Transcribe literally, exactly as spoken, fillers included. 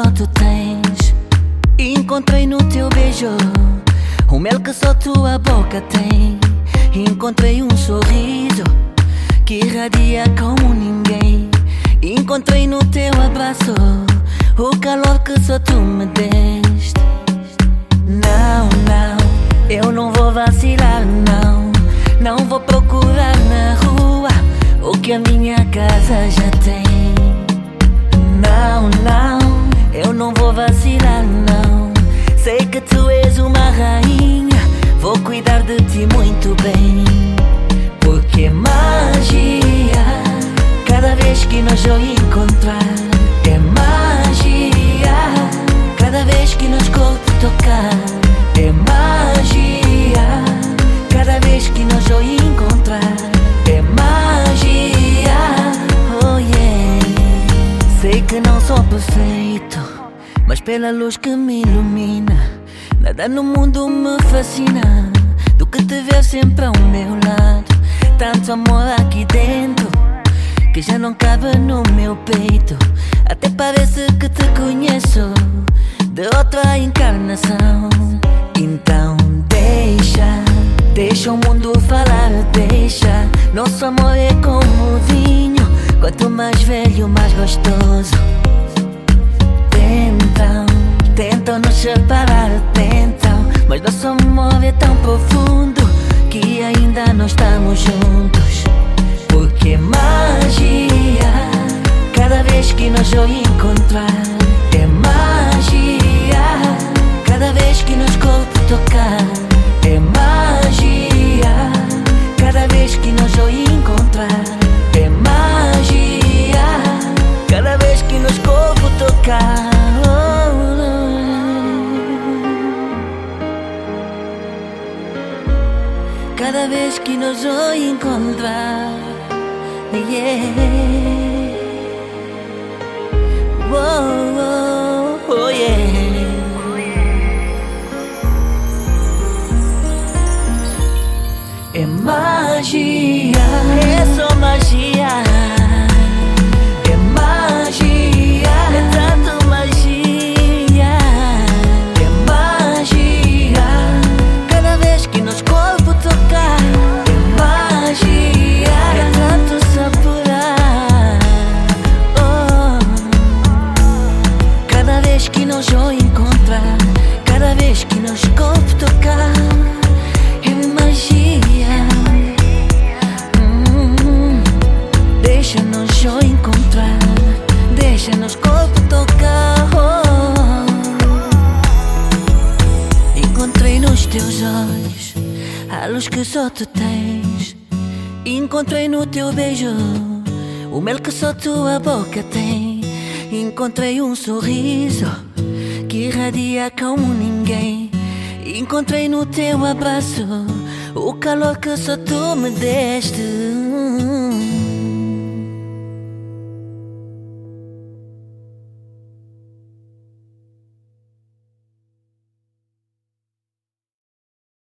tu tens. Encontrei no teu beijo o mel que só tua boca tem. Encontrei um sorriso que irradia como ninguém. Encontrei no teu abraço o calor que só tu me deste. Não, não, eu não vou vacilar, não. Não vou procurar na rua o que a minha casa já tem. Não, não, eu não vou vacilar, não. Sei que tu és uma rainha, vou cuidar de ti muito bem. Porque magia, cada vez que nós nos encontrar. É magia, cada vez que nos corpo tocar. É magia, cada vez que nós nos encontrar. É magia, oh yeah. Sei que não sou perfeito, mas pela luz que me ilumina, nada no mundo me fascina do que te ver sempre ao meu lado. Tanto amor aqui dentro que já não cabe no meu peito. Até parece que te conheço de outra encarnação. Então deixa, deixa o mundo falar, deixa. Nosso amor é como vinho, quanto mais velho, mais gostoso. Tentam, tentam nos separar, tentam, mas nosso amor é tão profundo que ainda não estamos juntos. Porque magia, cada vez que nós nos encontrar. É magia, cada vez que nos corpo tocar. É magia, cada vez que nós nos encontrar. É magia, cada vez que nos corpo tocar. Cada vez que nos nos encontrar. Yeah. Oh, oh, oh yeah. É magia, é só magia. É magia, é tanto magia. É magia, cada vez que nos corpo tocar. É magia, é tanto saborar. Oh, cada vez que nos nos encontrar, cada vez que nos corpo tocar. É magia. Hum, deixa-nos encontrar, deixa-nos corpo tocar. Oh, encontrei nos teus olhos a luz que só tu tens. Encontrei no teu beijo o mel que só tua boca tem. Encontrei um sorriso que irradia como ninguém. Encontrei no teu abraço o calor que só tu me deste.